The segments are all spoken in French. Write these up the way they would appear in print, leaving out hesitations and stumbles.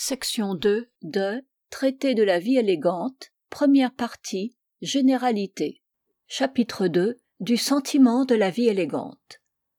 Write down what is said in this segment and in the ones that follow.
Section 2 de Traité de la vie élégante, première partie, Généralité. Chapitre 2 du sentiment de la vie élégante.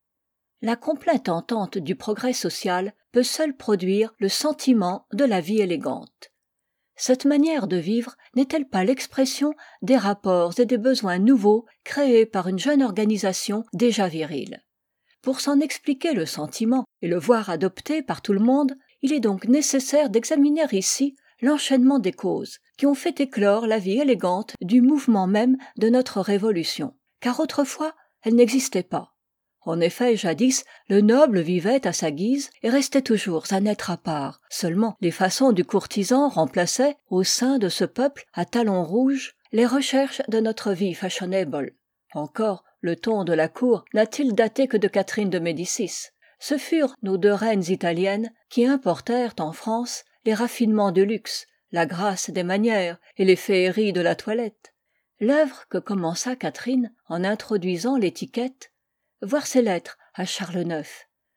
La complète entente du progrès social peut seule produire le sentiment de la vie élégante. Cette manière de vivre n'est-elle pas l'expression des rapports et des besoins nouveaux créés par une jeune organisation déjà virile? Pour s'en expliquer le sentiment et le voir adopté par tout le monde, il est donc nécessaire d'examiner ici l'enchaînement des causes qui ont fait éclore la vie élégante du mouvement même de notre Révolution, car autrefois elle n'existait pas. En effet, jadis, le noble vivait à sa guise et restait toujours un être à part. Seulement, les façons du courtisan remplaçaient, au sein de ce peuple à talons rouges, les recherches de notre vie fashionable. Encore, le ton de la cour n'a-t-il daté que de Catherine de Médicis? Ce furent nos deux reines italiennes qui importèrent en France les raffinements du luxe, la grâce des manières et les féeries de la toilette. L'œuvre que commença Catherine en introduisant l'étiquette, voir ses lettres à Charles IX,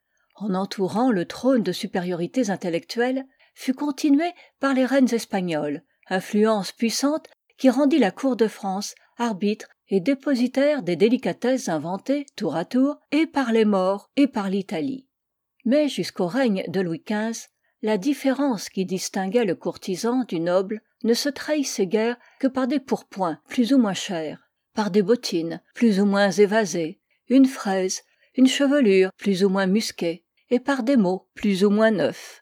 en entourant le trône de supériorités intellectuelles, fut continuée par les reines espagnoles, influence puissante qui rendit la cour de France arbitre et dépositaire des délicatesses inventées, tour à tour, et par les Maures et par l'Italie. Mais jusqu'au règne de Louis XV, la différence qui distinguait le courtisan du noble ne se trahissait guère que par des pourpoints plus ou moins chers, par des bottines plus ou moins évasées, une fraise, une chevelure plus ou moins musquée, et par des mots plus ou moins neufs.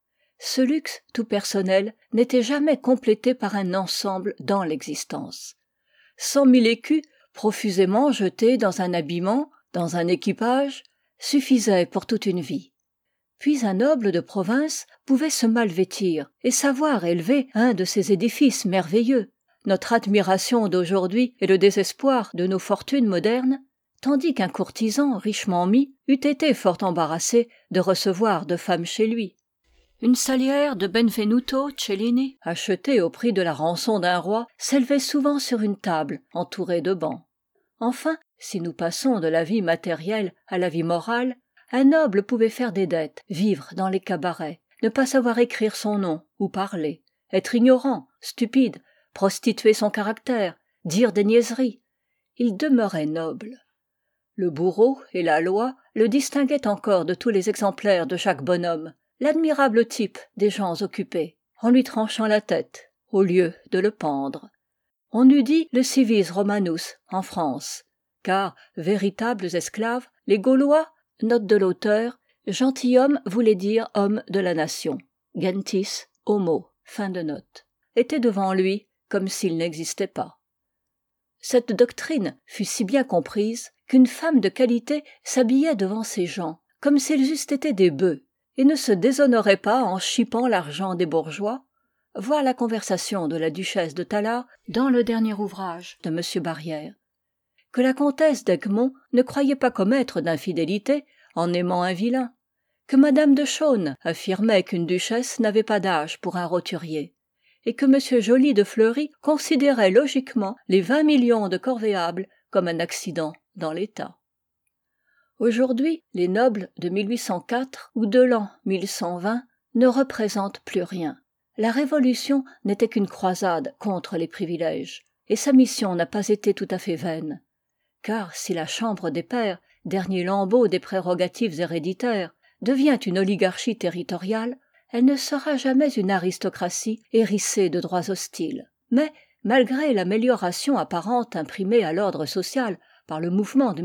Ce luxe tout personnel n'était jamais complété par un ensemble dans l'existence. 100 000 écus, profusément jetés dans un habillement, dans un équipage, suffisaient pour toute une vie. Puis un noble de province pouvait se mal vêtir et savoir élever un de ces édifices merveilleux, notre admiration d'aujourd'hui et le désespoir de nos fortunes modernes, tandis qu'un courtisan richement mis eût été fort embarrassé de recevoir de femme chez lui. Une salière de Benvenuto Cellini, achetée au prix de la rançon d'un roi, s'élevait souvent sur une table entourée de bancs. Enfin, si nous passons de la vie matérielle à la vie morale, un noble pouvait faire des dettes, vivre dans les cabarets, ne pas savoir écrire son nom ou parler, être ignorant, stupide, prostituer son caractère, dire des niaiseries. Il demeurait noble. Le bourreau et la loi le distinguaient encore de tous les exemplaires de chaque bonhomme, l'admirable type des gens occupés, en lui tranchant la tête, au lieu de le pendre. On eût dit le civis romanus en France, car, véritables esclaves, les Gaulois, note de l'auteur, gentilhomme voulait dire homme de la nation, gentis homo, fin de note, étaient devant lui comme s'il n'existait pas. Cette doctrine fut si bien comprise qu'une femme de qualité s'habillait devant ces gens comme s'ils eussent été des bœufs, et ne se déshonorait pas en chipant l'argent des bourgeois. Voir la conversation de la duchesse de Tallard dans le dernier ouvrage de M. Barrière. Que la comtesse d'Egmont ne croyait pas commettre d'infidélité en aimant un vilain. Que madame de Chaulnes affirmait qu'une duchesse n'avait pas d'âge pour un roturier. Et que M. Joly de Fleury considérait logiquement les 20 millions de corvéables comme un accident dans l'État. Aujourd'hui, les nobles de 1804 ou de l'an 1120 ne représentent plus rien. La Révolution n'était qu'une croisade contre les privilèges, et sa mission n'a pas été tout à fait vaine. Car si la Chambre des pairs, dernier lambeau des prérogatives héréditaires, devient une oligarchie territoriale, elle ne sera jamais une aristocratie hérissée de droits hostiles. Mais, malgré l'amélioration apparente imprimée à l'ordre social par le mouvement de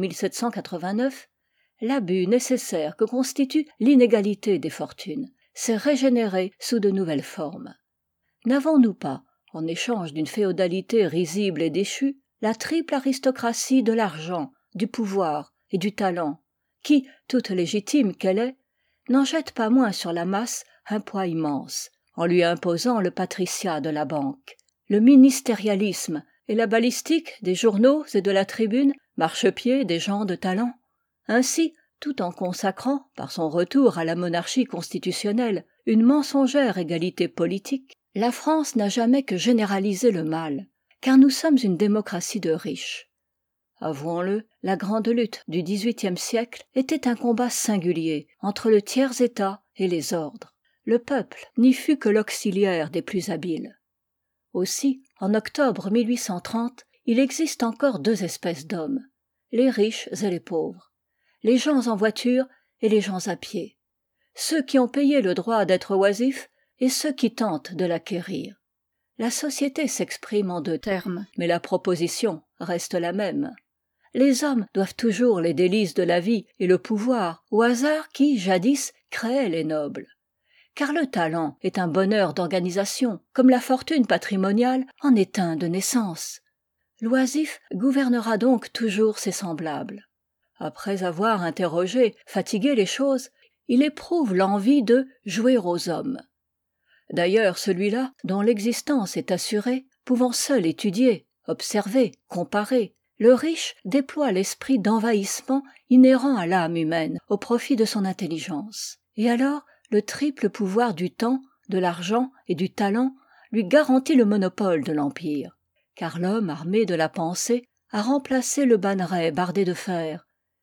1789, l'abus nécessaire que constitue l'inégalité des fortunes s'est régénéré sous de nouvelles formes. N'avons-nous pas, en échange d'une féodalité risible et déchue, la triple aristocratie de l'argent, du pouvoir et du talent, qui, toute légitime qu'elle est, n'en jette pas moins sur la masse un poids immense, en lui imposant le patriciat de la banque, le ministérialisme et la balistique des journaux et de la tribune, marchepied des gens de talent. Ainsi, tout en consacrant, par son retour à la monarchie constitutionnelle, une mensongère égalité politique, la France n'a jamais que généralisé le mal, car nous sommes une démocratie de riches. Avouons-le, la grande lutte du XVIIIe siècle était un combat singulier entre le tiers-état et les ordres. le peuple n'y fut que l'auxiliaire des plus habiles. Aussi, en octobre 1830, il existe encore deux espèces d'hommes, les riches et les pauvres, les gens en voiture et les gens à pied, ceux qui ont payé le droit d'être oisifs et ceux qui tentent de l'acquérir. La société s'exprime en deux termes, mais la proposition reste la même. Les hommes doivent toujours les délices de la vie et le pouvoir au hasard qui, jadis, créait les nobles. Car le talent est un bonheur d'organisation, comme la fortune patrimoniale en est un de naissance. L'oisif gouvernera donc toujours ses semblables. Après avoir interrogé, fatigué les choses, il éprouve l'envie de jouer aux hommes. D'ailleurs, celui-là, dont l'existence est assurée, pouvant seul étudier, observer, comparer, le riche déploie l'esprit d'envahissement inhérent à l'âme humaine au profit de son intelligence. Et alors, le triple pouvoir du temps, de l'argent et du talent lui garantit le monopole de l'empire. Car l'homme armé de la pensée a remplacé le banneret bardé de fer.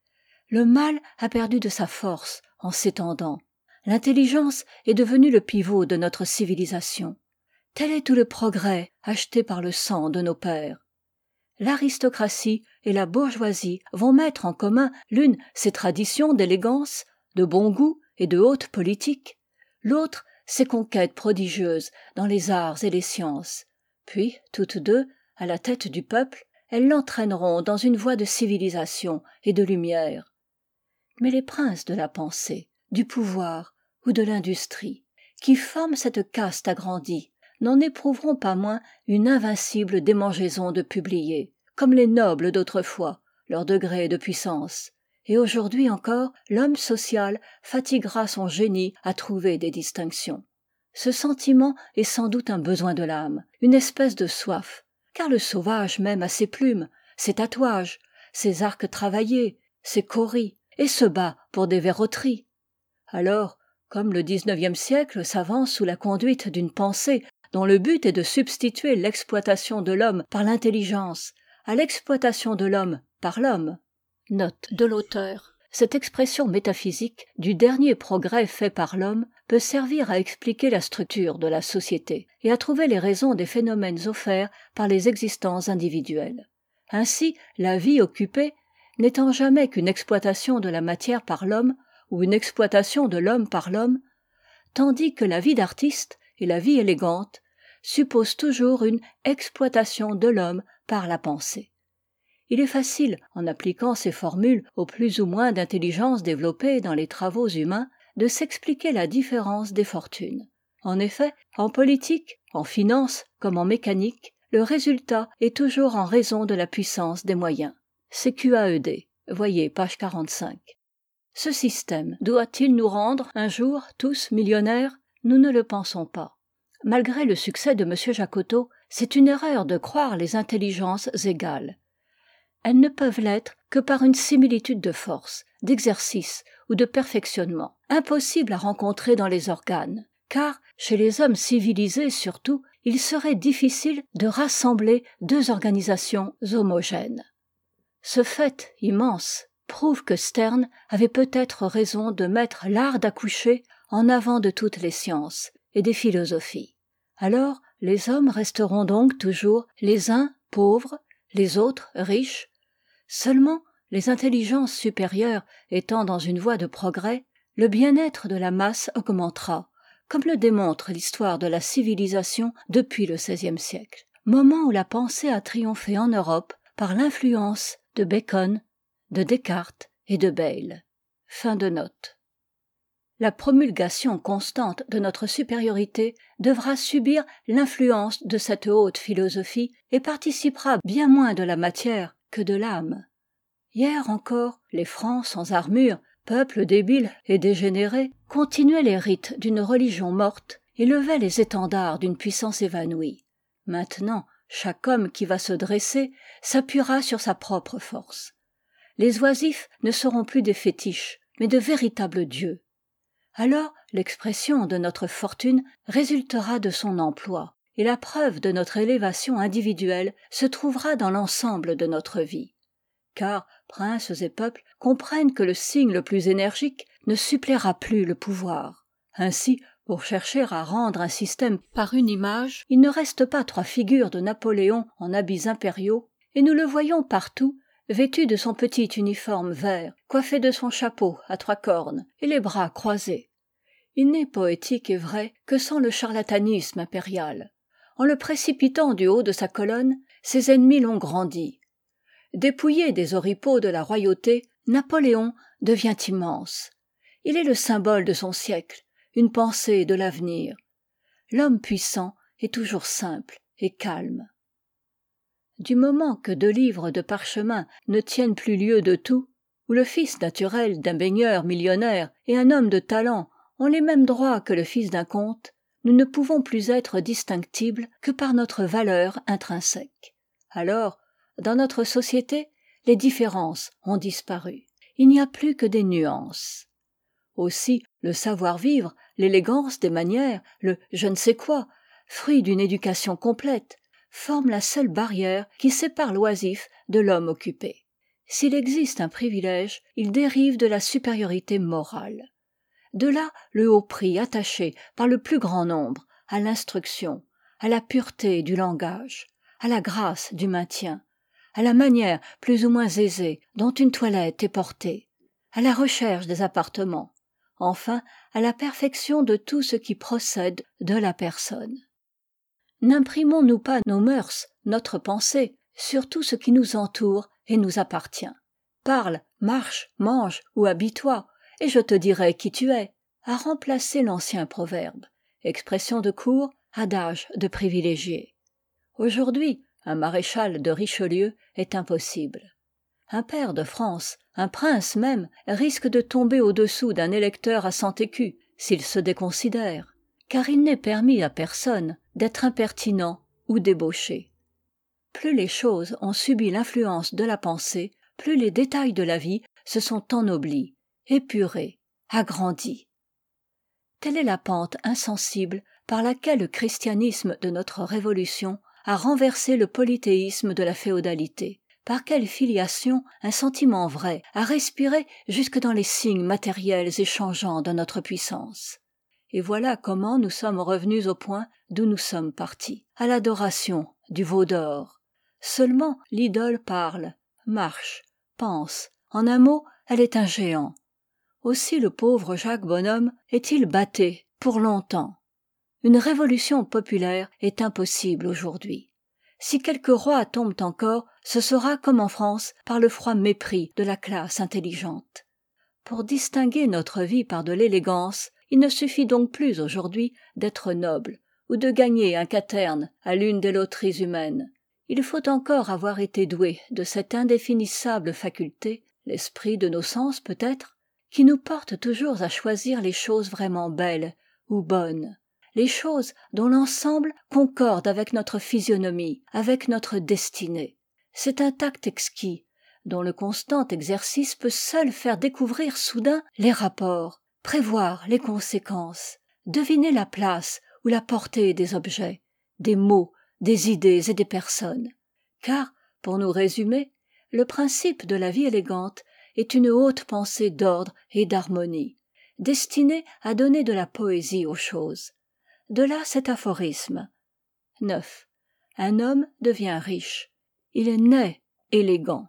Le mal a perdu de sa force en s'étendant. L'intelligence est devenue le pivot de notre civilisation. Tel est tout le progrès acheté par le sang de nos pères. L'aristocratie et la bourgeoisie vont mettre en commun l'une ses traditions d'élégance, de bon goût et de haute politique, l'autre ses conquêtes prodigieuses dans les arts et les sciences. Puis, toutes deux, à la tête du peuple, elles l'entraîneront dans une voie de civilisation et de lumière. Mais les princes de la pensée, du pouvoir ou de l'industrie, qui forment cette caste agrandie, n'en éprouveront pas moins une invincible démangeaison de publier, comme les nobles d'autrefois, leur degré de puissance. Et aujourd'hui encore, l'homme social fatiguera son génie à trouver des distinctions. Ce sentiment est sans doute un besoin de l'âme, une espèce de soif, car le sauvage même a ses plumes, ses tatouages, ses arcs travaillés, ses cauris, et se bat pour des verroteries. Alors, comme le XIXe siècle s'avance sous la conduite d'une pensée dont le but est de substituer l'exploitation de l'homme par l'intelligence à l'exploitation de l'homme par l'homme. Note de l'auteur. Cette expression métaphysique du dernier progrès fait par l'homme peut servir à expliquer la structure de la société et à trouver les raisons des phénomènes offerts par les existences individuelles. Ainsi, la vie occupée n'étant jamais qu'une exploitation de la matière par l'homme ou une exploitation de l'homme par l'homme, tandis que la vie d'artiste et la vie élégante supposent toujours une exploitation de l'homme par la pensée. Il est facile, en appliquant ces formules au plus ou moins d'intelligence développée dans les travaux humains, de s'expliquer la différence des fortunes. En effet, en politique, en finance comme en mécanique, le résultat est toujours en raison de la puissance des moyens. CQAED, voyez page 45. Ce système doit-il nous rendre un jour tous millionnaires? Nous ne le pensons pas. Malgré le succès de M. Jacotot, c'est une erreur de croire les intelligences égales. Elles ne peuvent l'être que par une similitude de force, d'exercice ou de perfectionnement, impossible à rencontrer dans les organes, car, chez les hommes civilisés surtout, il serait difficile de rassembler deux organisations homogènes. Ce fait immense prouve que Sterne avait peut-être raison de mettre l'art d'accoucher en avant de toutes les sciences et des philosophies. Alors, les hommes resteront donc toujours les uns pauvres, les autres riches. Seulement, les intelligences supérieures étant dans une voie de progrès, le bien-être de la masse augmentera, comme le démontre l'histoire de la civilisation depuis le XVIe siècle, moment où la pensée a triomphé en Europe par l'influence de Bacon, de Descartes et de Bayle. Fin de note. La promulgation constante de notre supériorité devra subir l'influence de cette haute philosophie et participera bien moins de la matière que de l'âme. Hier encore, les Francs sans armure, peuple débile et dégénéré, continuaient les rites d'une religion morte et levaient les étendards d'une puissance évanouie. Maintenant, chaque homme qui va se dresser s'appuiera sur sa propre force. Les oisifs ne seront plus des fétiches, mais de véritables dieux. Alors, l'expression de notre fortune résultera de son emploi, et la preuve de notre élévation individuelle se trouvera dans l'ensemble de notre vie. Car princes et peuples comprennent que le signe le plus énergique ne suppléera plus le pouvoir. Ainsi, Pour chercher à rendre un système par une image, il ne reste pas 3 figures de Napoléon en habits impériaux, et nous le voyons partout, vêtu de son petit uniforme vert, coiffé de son chapeau à 3 cornes, et les bras croisés. Il n'est poétique et vrai que sans le charlatanisme impérial. En le précipitant du haut de sa colonne, ses ennemis l'ont grandi. Dépouillé des oripeaux de la royauté, Napoléon devient immense. Il est le symbole de son siècle, une pensée de l'avenir. L'homme puissant est toujours simple et calme. Du moment que 2 livres de parchemin ne tiennent plus lieu de tout, où le fils naturel d'un baigneur millionnaire et un homme de talent ont les mêmes droits que le fils d'un comte, nous ne pouvons plus être distinctibles que par notre valeur intrinsèque. Alors, dans notre société, les différences ont disparu. Il n'y a plus que des nuances. Aussi, le savoir-vivre, l'élégance des manières, le je ne sais quoi, fruit d'une éducation complète, forment la seule barrière qui sépare l'oisif de l'homme occupé. S'il existe un privilège, il dérive de la supériorité morale. De là le haut prix attaché par le plus grand nombre à l'instruction, à la pureté du langage, à la grâce du maintien, à la manière plus ou moins aisée dont une toilette est portée, à la recherche des appartements, enfin à la perfection de tout ce qui procède de la personne. N'imprimons nous pas nos mœurs, notre pensée, sur tout ce qui nous entoure et nous appartient. Parle, marche, mange ou habille-toi, et je te dirai qui tu es, a remplacé l'ancien proverbe, expression de cour, adage de privilégié. Aujourd'hui, un maréchal de Richelieu est impossible. Un pair de France, un prince même, risque de tomber au-dessous d'un électeur à 100 écus, s'il se déconsidère, car il n'est permis à personne d'être impertinent ou débauché. Plus les choses ont subi l'influence de la pensée, plus les détails de la vie se sont ennoblis, épurés, agrandis. Telle est la pente insensible par laquelle le christianisme de notre Révolution a renversé le polythéisme de la féodalité. Par quelle filiation un sentiment vrai a respiré jusque dans les signes matériels et changeants de notre puissance. Et voilà comment nous sommes revenus au point d'où nous sommes partis, à l'adoration du veau d'or. Seulement l'idole parle, marche, pense, en un mot, elle est un géant. Aussi le pauvre Jacques Bonhomme est-il bâté pour longtemps. Une révolution populaire est impossible aujourd'hui. Si quelques rois tombent encore, ce sera, comme en France, par le froid mépris de la classe intelligente. Pour distinguer notre vie par de l'élégance, il ne suffit donc plus aujourd'hui d'être noble, ou de gagner un quaterne à l'une des loteries humaines. Il faut encore avoir été doué de cette indéfinissable faculté, l'esprit de nos sens peut-être, qui nous porte toujours à choisir les choses vraiment belles ou bonnes, les choses dont l'ensemble concorde avec notre physionomie, avec notre destinée. C'est un tact exquis, dont le constant exercice peut seul faire découvrir soudain les rapports, prévoir les conséquences, deviner la place ou la portée des objets, des mots, des idées et des personnes. Car, pour nous résumer, le principe de la vie élégante est une haute pensée d'ordre et d'harmonie, destinée à donner de la poésie aux choses. De là cet aphorisme. 9. Un homme devient riche. Il naît élégant.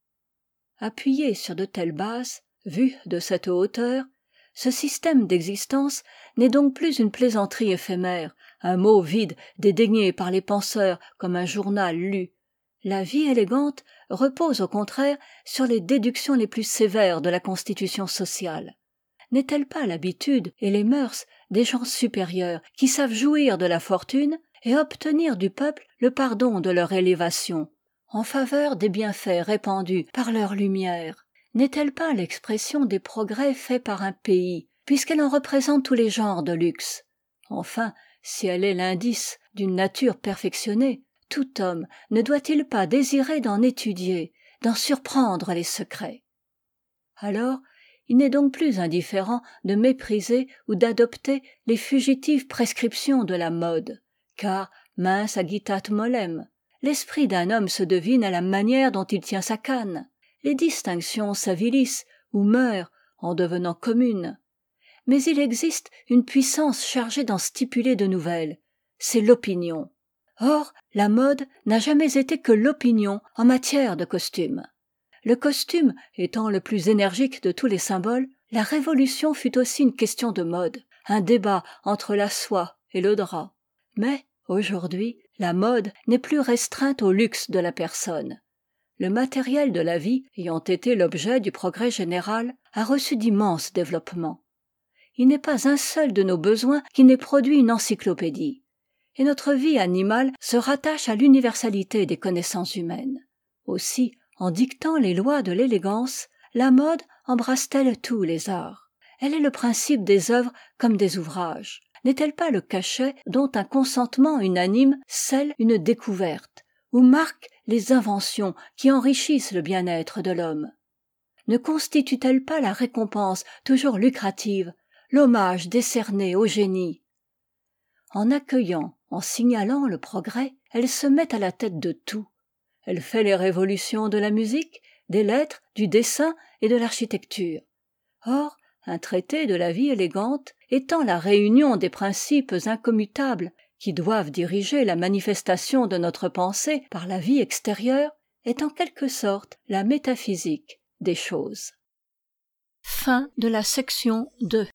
Appuyé sur de telles bases, vu de cette hauteur, ce système d'existence n'est donc plus une plaisanterie éphémère, un mot vide dédaigné par les penseurs comme un journal lu. La vie élégante repose au contraire sur les déductions les plus sévères de la constitution sociale. N'est-elle pas l'habitude et les mœurs des gens supérieurs qui savent jouir de la fortune et obtenir du peuple le pardon de leur élévation, en faveur des bienfaits répandus par leur lumière? N'est-elle pas l'expression des progrès faits par un pays, puisqu'elle en représente tous les genres de luxe? Enfin, si elle est l'indice d'une nature perfectionnée, tout homme ne doit-il pas désirer d'en étudier, d'en surprendre les secrets? Alors, il n'est donc plus indifférent de mépriser ou d'adopter les fugitives prescriptions de la mode, car mince agitat molem, l'esprit d'un homme se devine à la manière dont il tient sa canne. Les distinctions s'avilissent ou meurent en devenant communes. mais il existe une puissance chargée d'en stipuler de nouvelles, c'est l'opinion. Or, la mode n'a jamais été que l'opinion en matière de costume. Le costume étant le plus énergique de tous les symboles, la Révolution fut aussi une question de mode, un débat entre la soie et le drap. Mais, aujourd'hui, la mode n'est plus restreinte au luxe de la personne. Le matériel de la vie, ayant été l'objet du progrès général, a reçu d'immenses développements. Il n'est pas un seul de nos besoins qui n'ait produit une encyclopédie. Et notre vie animale se rattache à l'universalité des connaissances humaines. Aussi, en dictant les lois de l'élégance, la mode embrasse-t-elle tous les arts. Elle est le principe des œuvres comme des ouvrages. N'est-elle pas le cachet dont un consentement unanime scelle une découverte, ou marque les inventions qui enrichissent le bien-être de l'homme? Ne constitue-t-elle pas la récompense toujours lucrative, l'hommage décerné au génie? En accueillant, en signalant le progrès, elle se met à la tête de tout. Elle fait les révolutions de la musique, des lettres, du dessin et de l'architecture. Or, un traité de la vie élégante, étant la réunion des principes incommutables qui doivent diriger la manifestation de notre pensée par la vie extérieure, est en quelque sorte la métaphysique des choses. Fin de la section 2.